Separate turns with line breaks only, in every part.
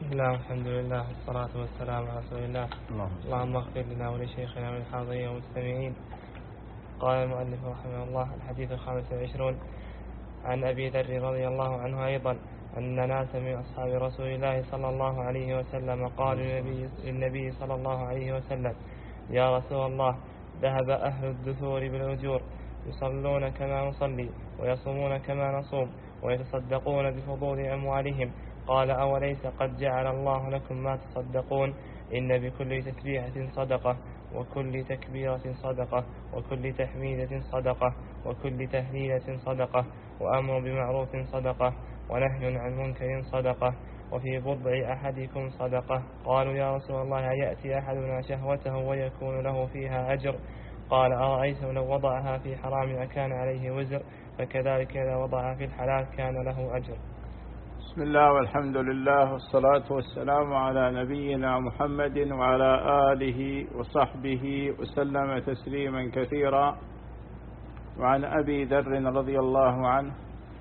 بسم الله والحمد لله والصلاة والسلام على رسول الله. اللهم اغفر لنا ولشيخنا وللحاضرين والمستمعين. قال المؤلف رحمه الله: الحديث 25 عن أبي ذر رضي الله عنه أيضا أن ناسا من أصحاب رسول الله صلى الله عليه وسلم قالوا للنبي صلى الله عليه وسلم: يا رسول الله، ذهب أهل الدثور بالأجور، يصلون كما نصلي ويصومون كما نصوم ويتصدقون بفضول أموالهم. قال: أوليس قد جعل الله لكم ما تصدقون؟ إن بكل تسبيحة صدقة، وكل تكبيرة صدقة، وكل تحميدة صدقة، وكل تهليلة صدقة، وأمر بمعروف صدقة، ونهي عن منكر صدقة، وفي بضع أحدكم صدقة. قالوا: يا رسول الله، يأتي أحدنا شهوته ويكون له فيها أجر؟ قال: أرأيت لو وضعها في حرام أكان عليه وزر؟ فكذلك إذا وضعها في الحلال كان له أجر.
بسم الله والحمد لله والصلاة والسلام على نبينا محمد وعلى آله وصحبه وسلم تسليما كثيرا. وعن أبي ذر رضي الله عنه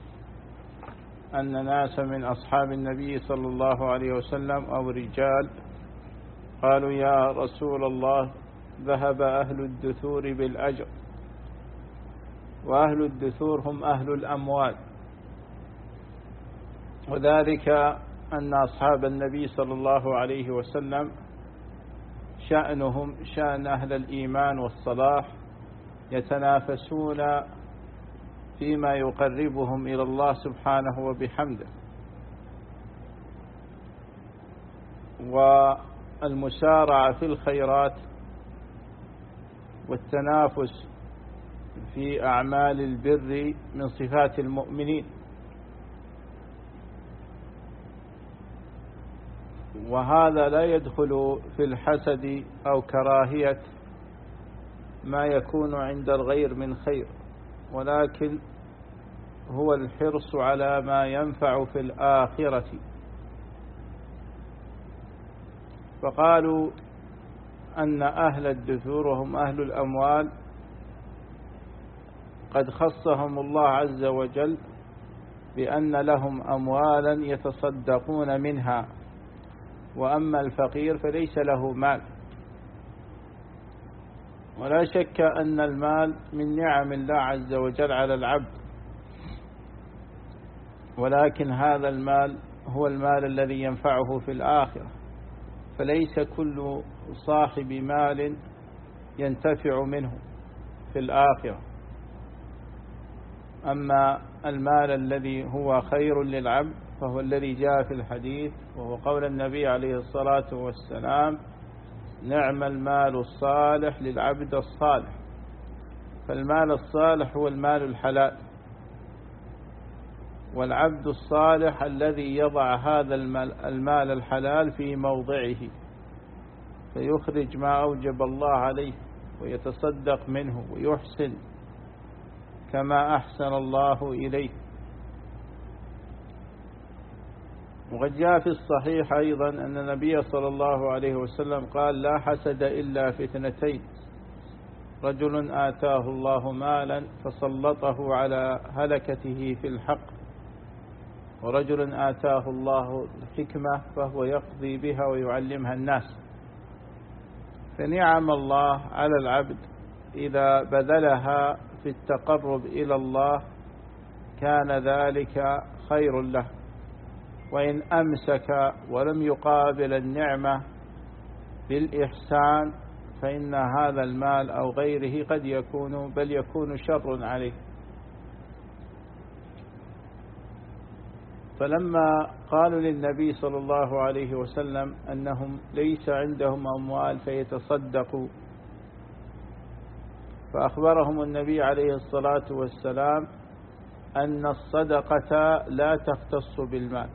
أن ناسا من أصحاب النبي صلى الله عليه وسلم أو رجال قالوا: يا رسول الله، ذهب أهل الدثور بالأجر. وأهل الدثور هم أهل الأموال، وذلك أن أصحاب النبي صلى الله عليه وسلم شأنهم شأن أهل الإيمان والصلاح، يتنافسون فيما يقربهم إلى الله سبحانه وبحمده، والمسارعة في الخيرات والتنافس في أعمال البر من صفات المؤمنين. وهذا لا يدخل في الحسد أو كراهية ما يكون عند الغير من خير، ولكن هو الحرص على ما ينفع في الآخرة. فقالوا أن أهل الدثور وهم أهل الأموال قد خصهم الله عز وجل بأن لهم أموالا يتصدقون منها، وأما الفقير فليس له مال. ولا شك أن المال من نعم الله عز وجل على العبد، ولكن هذا المال هو المال الذي ينفعه في الآخرة، فليس كل صاحب مال ينتفع منه في الآخرة. أما المال الذي هو خير للعبد فهو الذي جاء في الحديث، وهو قول النبي عليه الصلاة والسلام: نعم المال الصالح للعبد الصالح. فالمال الصالح هو المال الحلال، والعبد الصالح الذي يضع هذا المال الحلال في موضعه، فيخرج ما أوجب الله عليه ويتصدق منه ويحسن كما أحسن الله إليه. وقد جاء في الصحيح أيضا أن النبي صلى الله عليه وسلم قال: لا حسد إلا في اثنتين: رجل آتاه الله مالا فسلطه على هلكته في الحق، ورجل آتاه الله الحكمة فهو يقضي بها ويعلمها الناس. فنعم الله على العبد إذا بذلها في التقرب إلى الله كان ذلك خير له، وإن أمسك ولم يقابل النعمة بالإحسان فإن هذا المال أو غيره قد يكون بل يكون شر عليه. فلما قالوا للنبي صلى الله عليه وسلم أنهم ليس عندهم أموال فيتصدقوا، فأخبرهم النبي عليه الصلاة والسلام أن الصدقة لا تختص بالمال،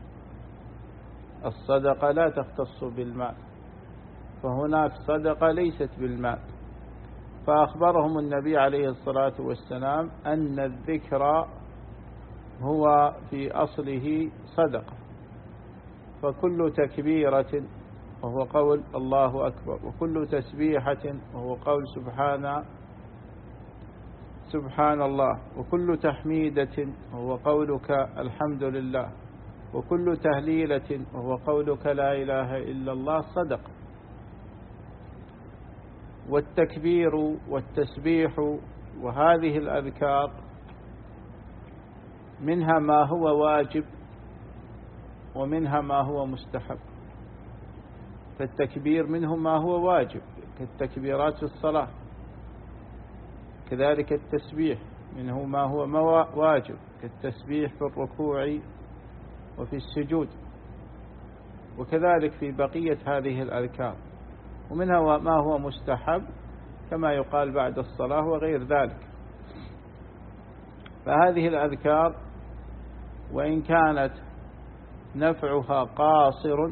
الصدقة لا تختص بالمال، فهناك صدقة ليست بالمال. فأخبرهم النبي عليه الصلاة والسلام أن الذكر هو في أصله صدقة، فكل تكبيرة وهو قول الله أكبر، وكل تسبيحة وهو قول سبحان الله، وكل تحميدة وهو قولك الحمد لله، وكل تهليلة وهو قولك لا إله إلا الله صدق. والتكبير والتسبيح وهذه الأذكار منها ما هو واجب ومنها ما هو مستحب. فالتكبير منه ما هو واجب كالتكبيرات في الصلاة، كذلك التسبيح منه ما هو واجب كالتسبيح في الركوع وفي السجود، وكذلك في بقية هذه الأذكار. ومنها ما هو مستحب كما يقال بعد الصلاة وغير ذلك. فهذه الأذكار وإن كانت نفعها قاصر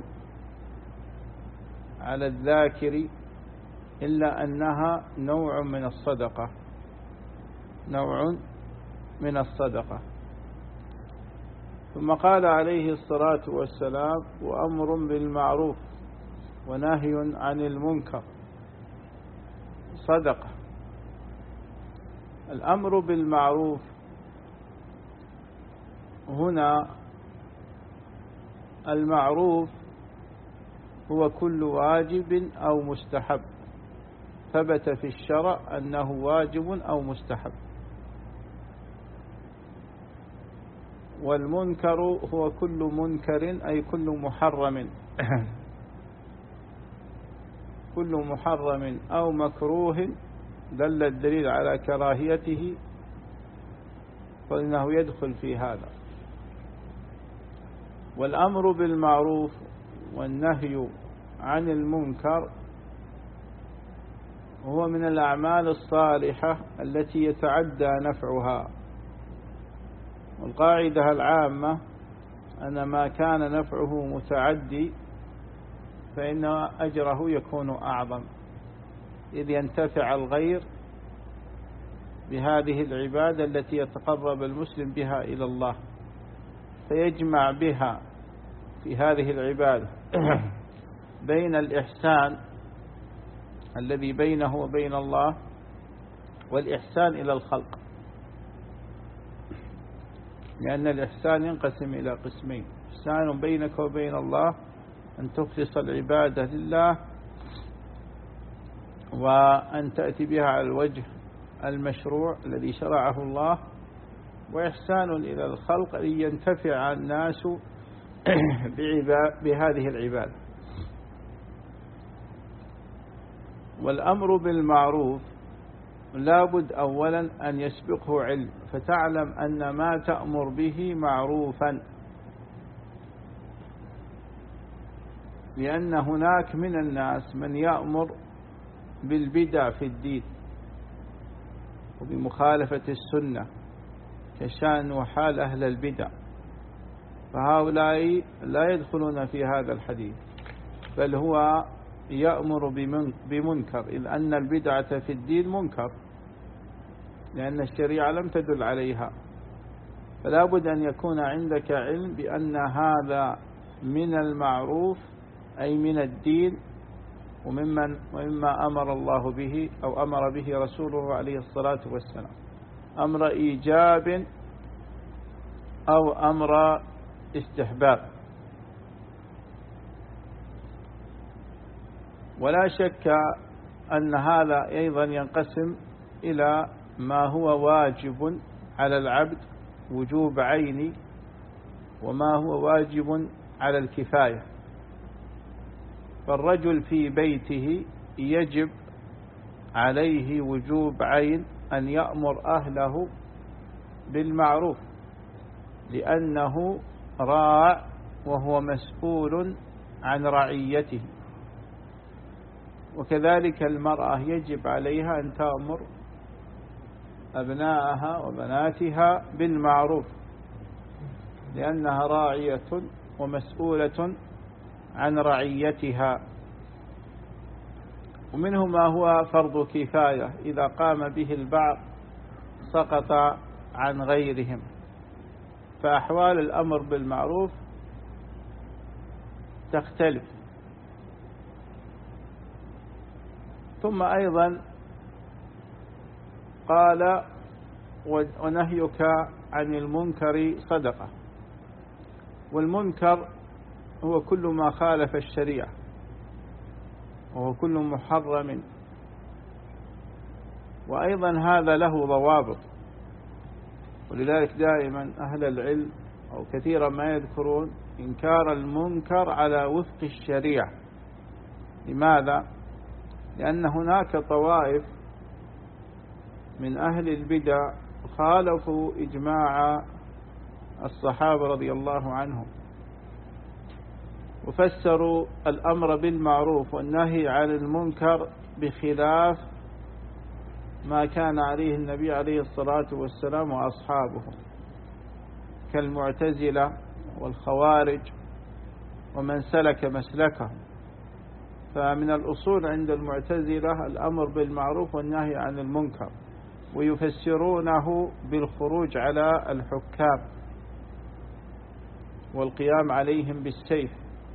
على الذاكر إلا أنها نوع من الصدقة، نوع من الصدقة. ثم قال عليه الصلاة والسلام: وأمر بالمعروف ونهي عن المنكر صدقة. الأمر بالمعروف هنا، المعروف هو كل واجب أو مستحب ثبت في الشرع أنه واجب أو مستحب. والمنكر هو كل منكر أي كل محرم كل محرم أو مكروه دل الدليل على كراهيته فإنه يدخل في هذا. والأمر بالمعروف والنهي عن المنكر هو من الأعمال الصالحة التي يتعدى نفعها. والقاعدة العامة أن ما كان نفعه متعدي فإن أجره يكون أعظم، إذ ينتفع الغير بهذه العبادة التي يتقرب المسلم بها إلى الله، فيجمع بها في هذه العبادة بين الإحسان الذي بينه وبين الله والإحسان إلى الخلق، لأن الإحسان ينقسم إلى قسمين: إحسان بينك وبين الله أن تخلص العبادة لله وأن تأتي بها على الوجه المشروع الذي شرعه الله، وإحسان إلى الخلق لينتفع الناس بهذه العبادة. والأمر بالمعروف لابد أولا أن يسبقه علم، فتعلم أن ما تأمر به معروفا، لأن هناك من الناس من يأمر بالبدع في الدين وبمخالفة السنة كشأن وحال أهل البدع، فهؤلاء لا يدخلون في هذا الحديث، بل هو يأمر بمنكر، إذ أن البدعة في الدين منكر لأن الشريعة لم تدل عليها. فلا بد أن يكون عندك علم بأن هذا من المعروف أي من الدين ومما أمر الله به أو أمر به رسوله عليه الصلاة والسلام، أمر إيجاب أو أمر استحباب. ولا شك أن هذا أيضا ينقسم إلى ما هو واجب على العبد وجوب عيني، وما هو واجب على الكفاية. فالرجل في بيته يجب عليه وجوب عين أن يأمر أهله بالمعروف، لأنه راع وهو مسؤول عن رعيته. وكذلك المرأة يجب عليها أن تأمر أبناءها وبناتها بالمعروف، لأنها راعية ومسؤولة عن رعيتها. ومنه ما هو فرض كفاية، إذا قام به البعض سقط عن غيرهم. فأحوال الأمر بالمعروف تختلف. ثم أيضا قال: ونهيك عن المنكر صدقة. والمنكر هو كل ما خالف الشريعة، وهو كل محرم، وأيضا هذا له ضوابط. ولذلك دائما أهل العلم أو كثيرا ما يذكرون إنكار المنكر على وفق الشريعة. لماذا؟ لأن هناك طوائف من أهل البدع خالفوا إجماع الصحابة رضي الله عنهم، وفسروا الأمر بالمعروف والنهي عن المنكر بخلاف ما كان عليه النبي عليه الصلاة والسلام وأصحابه، كالمعتزلة والخوارج ومن سلك مسلكهم. فمن الأصول عند المعتزلة الأمر بالمعروف والنهي عن المنكر، ويفسرونه بالخروج على الحكام والقيام عليهم بالسيف،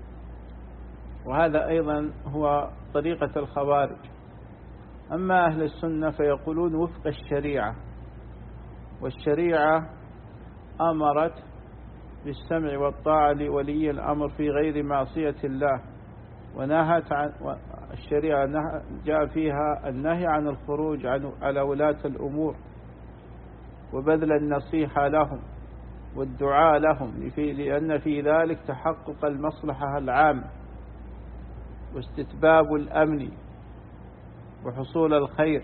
وهذا أيضا هو طريقة الخوارج. أما أهل السنة فيقولون وفق الشريعة، والشريعة أمرت بالسمع والطاعة لولي الأمر في غير معصية الله، ونهت عن الشريعة جاء فيها النهي عن الخروج على ولاة الأمور، وبذل النصيحة لهم والدعاء لهم، لأن في ذلك تحقق المصلحة العامة واستتباب الأمن وحصول الخير.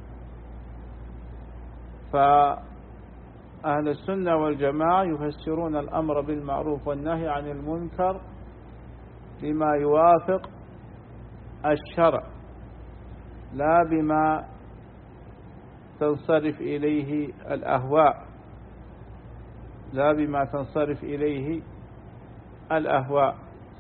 فأهل السنة والجماعة يفسرون الأمر بالمعروف والنهي عن المنكر بما يوافق الشرع، لا بما تنصرف إليه الأهواء، لا بما تنصرف إليه الأهواء.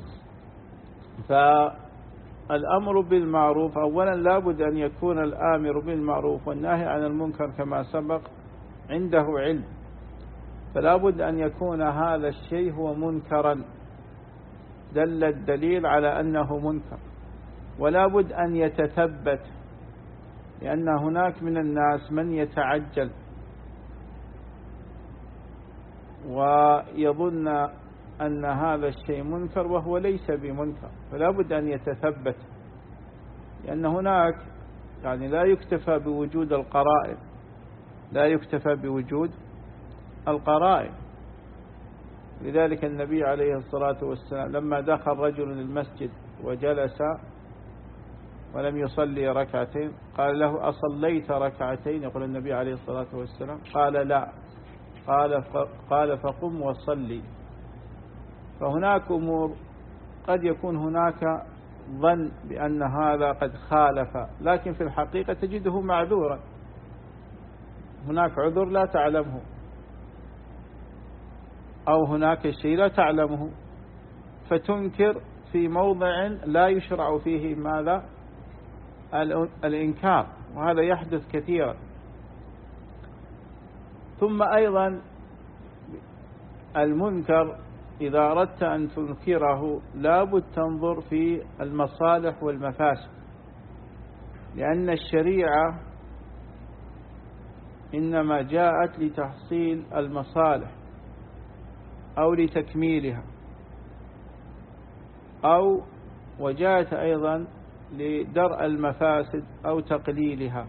فالأمر بالمعروف أولا لابد أن يكون الآمر بالمعروف والنهي عن المنكر كما سبق عنده علم، فلابد أن يكون هذا الشيء هو منكرا دل الدليل على أنه منكر، ولا بد أن يتثبت، لأن هناك من الناس من يتعجل ويظن أن هذا الشيء منكر وهو ليس بمنكر، فلا بد أن يتثبت، لأن هناك لا يكتفى بوجود القرائن، لا يكتفى بوجود القرائن. لذلك النبي عليه الصلاة والسلام لما دخل رجل المسجد وجلس ولم يصلي ركعتين قال له: أصليت ركعتين؟ يقول النبي عليه الصلاة والسلام: قال: لا. قال: فقم وصلي. فهناك أمور قد يكون هناك ظن بأن هذا قد خالف، لكن في الحقيقة تجده معذورا، هناك عذر لا تعلمه، أو هناك شيء لا تعلمه فتنكر في موضع لا يشرع فيه ماذا؟ الإنكار، وهذا يحدث كثيرا. ثم أيضا المنكر إذا أردت أن تنكره لابد تنظر في المصالح والمفاسد، لأن الشريعة إنما جاءت لتحصيل المصالح أو لتكميلها، أو وجاءت أيضا لدرء المفاسد أو تقليلها.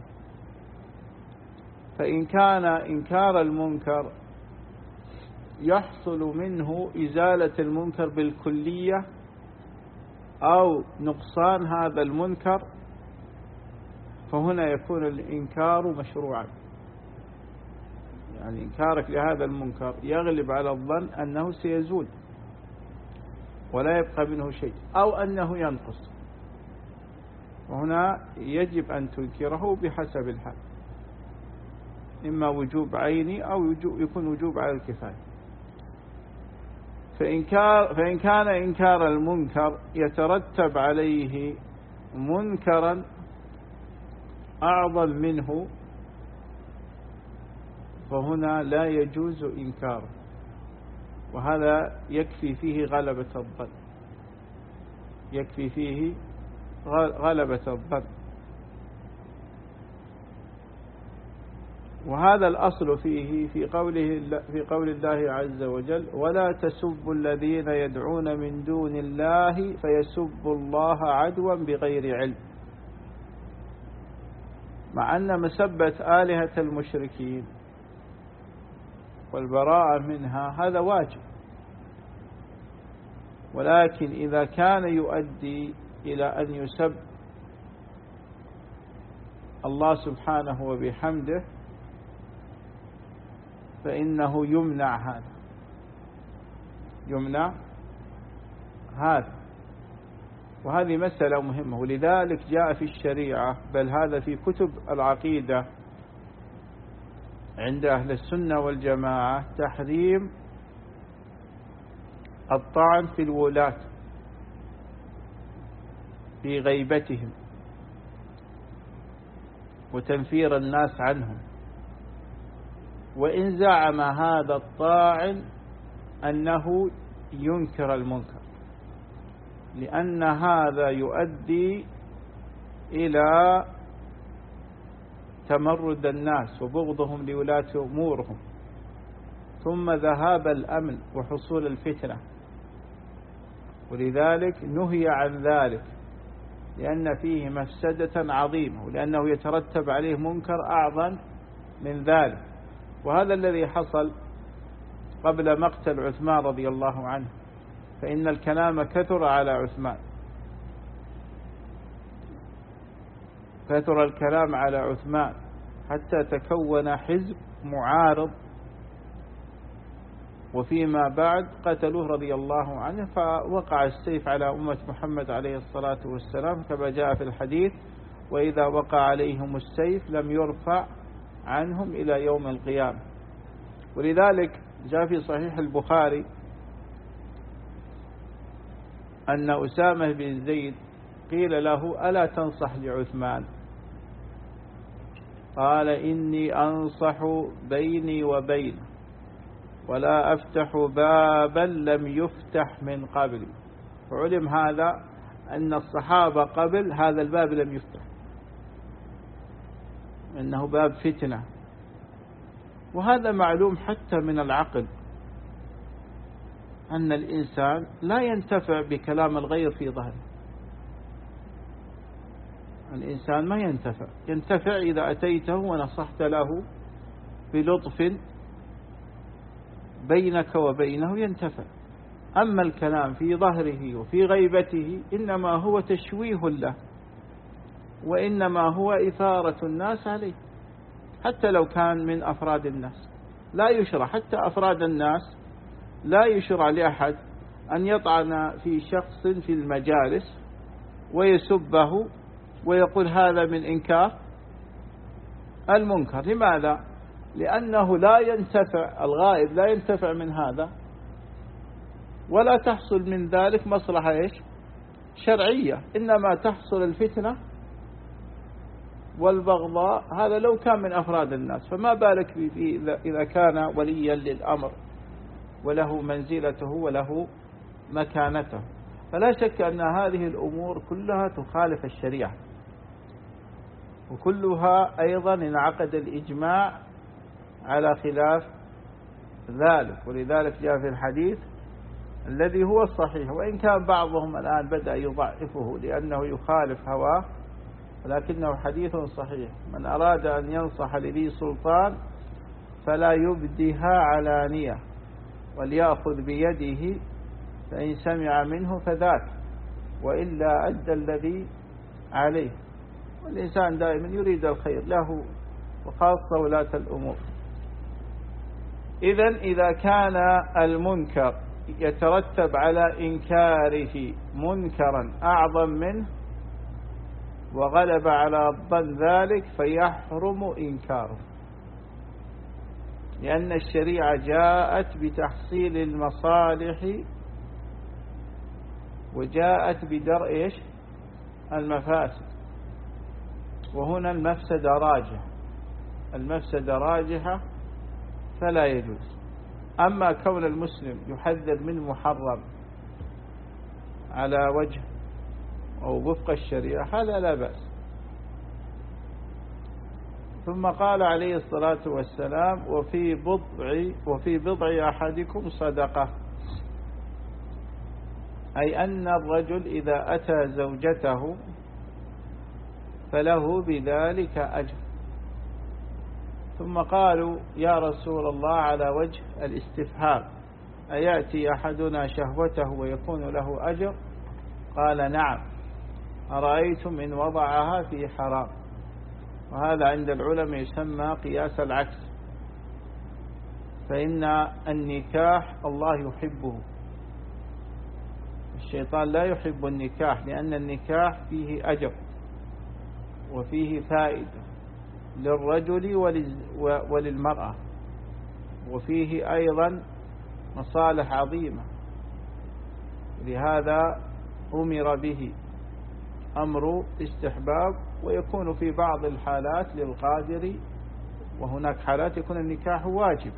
فإن كان إنكار المنكر يحصل منه إزالة المنكر بالكلية أو نقصان هذا المنكر، فهنا يكون الإنكار مشروعا، يعني إنكارك لهذا المنكر يغلب على الظن أنه سيزول ولا يبقى منه شيء، أو أنه ينقص، وهنا يجب أن تنكره بحسب الحال، إما وجوب عيني أو يكون وجوب على الكفاية. فإن كان إنكار المنكر يترتب عليه منكرا أعظم منه، فهنا لا يجوز إنكاره، وهذا يكفي فيه غلبة الظن، يكفي فيه غلبة الظن. وهذا الأصل فيه في قول الله عز وجل: ولا تسبوا الذين يدعون من دون الله فيسبوا الله عدوا بغير علم. مع أن مسبة آلهة المشركين والبراءة منها هذا واجب، ولكن إذا كان يؤدي إلى أن يسب الله سبحانه وبحمده فإنه يمنع هذا. وهذه مسألة مهمة، ولذلك جاء في الشريعة، بل هذا في كتب العقيدة عند أهل السنة والجماعة، تحريم الطعن في الولاة في غيبتهم وتنفير الناس عنهم، وإن زعم هذا الطاعن أنه ينكر المنكر، لأن هذا يؤدي إلى تمرد الناس وبغضهم لولاة أمورهم، ثم ذهاب الأمن وحصول الفتنة. ولذلك نهي عن ذلك، لأن فيه مفسدة عظيمة، ولأنه يترتب عليه منكر أعظم من ذلك. وهذا الذي حصل قبل مقتل عثمان رضي الله عنه، فإن الكلام كثر على عثمان، كثر الكلام على عثمان حتى تكون حزب معارض، وفيما بعد قتلوه رضي الله عنه، فوقع السيف على أمة محمد عليه الصلاة والسلام كما جاء في الحديث: وإذا وقع عليهم السيف لم يرفع عنهم إلى يوم القيامة. ولذلك جاء في صحيح البخاري أن أسامة بن زيد قيل له: ألا تنصح لعثمان؟ قال: إني أنصح بيني وبينه، ولا أفتح بابا لم يفتح من قبلي. فعلم هذا أن الصحابة قبل هذا الباب لم يفتح، إنه باب فتنة. وهذا معلوم حتى من العقل، أن الإنسان لا ينتفع بكلام الغير في ظهره. الإنسان ما ينتفع إذا أتيته ونصحت له بلطف بينك وبينه ينتفع. أما الكلام في ظهره وفي غيبته إنما هو تشويه له، وإنما هو إثارة الناس عليه، حتى لو كان من أفراد الناس. لا يشرع حتى أفراد الناس، لا يشرع لأحد أن يطعن في شخص في المجالس ويسبه ويقول هذا من إنكار المنكر. لماذا؟ لأنه لا ينتفع، الغائب لا ينتفع من هذا، ولا تحصل من ذلك مصلحة شرعية، إنما تحصل الفتنة والبغضاء. هذا لو كان من أفراد الناس، فما بالك إذا كان وليا للأمر وله منزلته وله مكانته. فلا شك أن هذه الأمور كلها تخالف الشريعة، وكلها أيضا انعقد الإجماع على خلاف ذلك. ولذلك جاء في الحديث الذي هو الصحيح، وإن كان بعضهم الآن بدأ يضعفه لأنه يخالف هواه، ولكنه حديث صحيح: من أراد أن ينصح لذي سلطان فلا يبدها علانية، وليأخذ بيده، فإن سمع منه فذاك، وإلا أدى الذي عليه. والإنسان دائما يريد الخير له، وخاصة ولاة الأمور. إذا كان المنكر يترتب على إنكاره منكرا أعظم منه وغلب على الظن ذلك، فيحرم إنكاره، لأن الشريعة جاءت بتحصيل المصالح وجاءت بدرء المفاسد. وهنا المفسدة راجحة فلا يجوز. أما كون المسلم يحذر من محرم على وجه أو وفق الشريعة هذا لا بأس. ثم قال عليه الصلاة والسلام وفي بضع أحدكم صدقة، أي أن الرجل إذا أتى زوجته فله بذلك أجر. ثم قالوا يا رسول الله على وجه الاستفهام أيأتي أحدنا شهوته ويكون له أجر؟ قال نعم، أرأيتم إن وضعها في حرام. وهذا عند العلماء يسمى قياس العكس، فإن النكاح الله يحبه، الشيطان لا يحب النكاح، لأن النكاح فيه أجر وفيه فائدة للرجل وللمرأة، وفيه أيضا مصالح عظيمة، لهذا أمر به أمر استحباب، ويكون في بعض الحالات للقادر، وهناك حالات يكون النكاح واجب.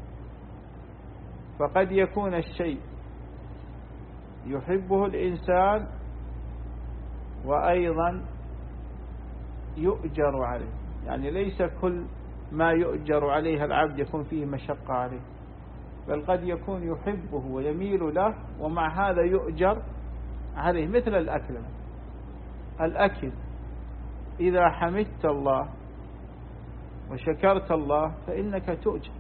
فقد يكون الشيء يحبه الإنسان وأيضا يؤجر عليه، يعني ليس كل ما يؤجر عليه العبد يكون فيه مشقة عليه، بل قد يكون يحبه ويميل له ومع هذا يؤجر عليه. مثل الأكل إذا حمدت الله وشكرت الله فإنك تؤجر.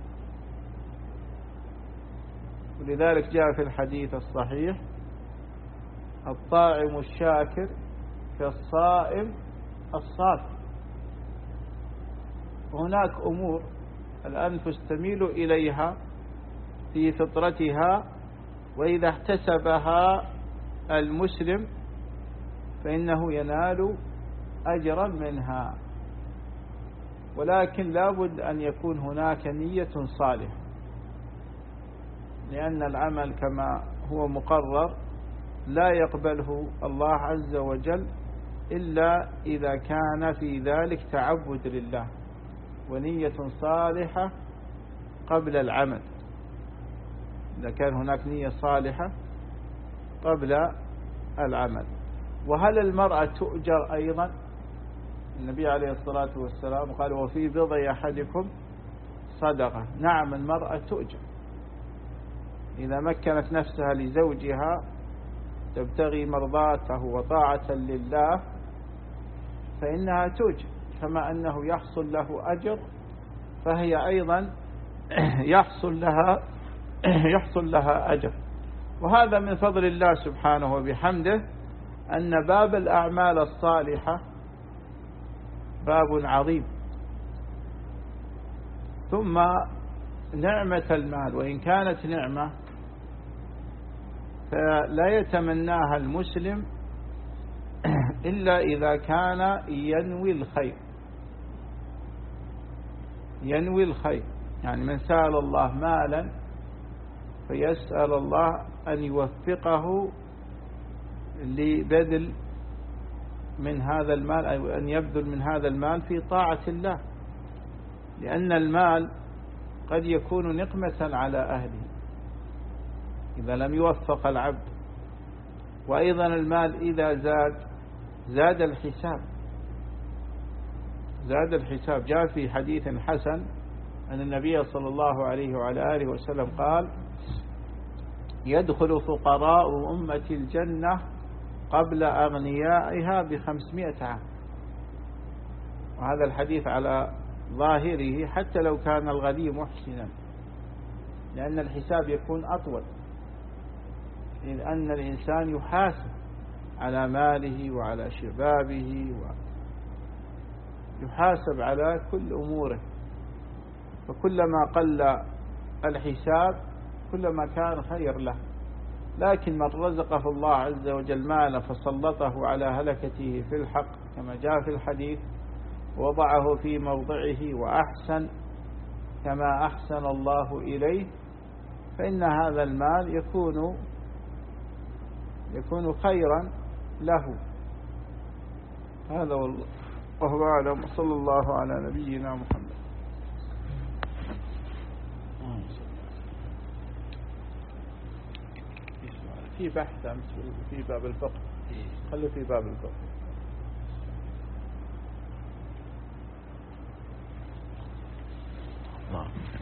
ولذلك جاء في الحديث الصحيح الطاعم الشاكر كالصائم الصافي. هناك أمور الأنفس تميل إليها في فطرتها، وإذا احتسبها المسلم فإنه ينال أجرا منها، ولكن لابد أن يكون هناك نية صالحة، لأن العمل كما هو مقرر لا يقبله الله عز وجل إلا إذا كان في ذلك تعبد لله ونية صالحة قبل العمل. إذا كان هناك نية صالحة قبل العمل. وهل المرأة تؤجر أيضا؟ النبي عليه الصلاة والسلام قال وفي بضع أحدكم صدقة. نعم، المرأة تؤجر إذا مكنت نفسها لزوجها تبتغي مرضاته وطاعة لله فإنها تؤجر، كما أنه يحصل له أجر فهي أيضا يحصل لها أجر. وهذا من فضل الله سبحانه وبحمده، أن باب الأعمال الصالحة باب عظيم. ثم نعمة المال وإن كانت نعمة فلا يتمناها المسلم إلا إذا كان ينوي الخير. يعني من سأل الله مالا فيسأل الله أن يوفقه لبذل من هذا المال، أو أن يبذل من هذا المال في طاعة الله، لأن المال قد يكون نقمة على أهله إذا لم يوفق العبد. وأيضا المال إذا زاد الحساب. جاء في حديث حسن أن النبي صلى الله عليه وعلى آله وسلم قال يدخل فقراء أمة الجنة قبل أغنيائها ب500 عام. وهذا الحديث على ظاهره حتى لو كان الغني محسنا، لأن الحساب يكون أطول، إذ أن الإنسان يحاسب على ماله وعلى شبابه ويحاسب على كل أموره، فكلما قل الحساب كلما كان خير له. لكن من رزقه الله عز وجل مالا فسلطه على هلكته في الحق كما جاء في الحديث وضعه في موضعه وأحسن كما أحسن الله إليه، فإن هذا المال يكون خيرا له. هذا والله أعلم. صلى الله على نبينا محمد. في بحث في باب الفقه، خلوا في باب الفقه. الله.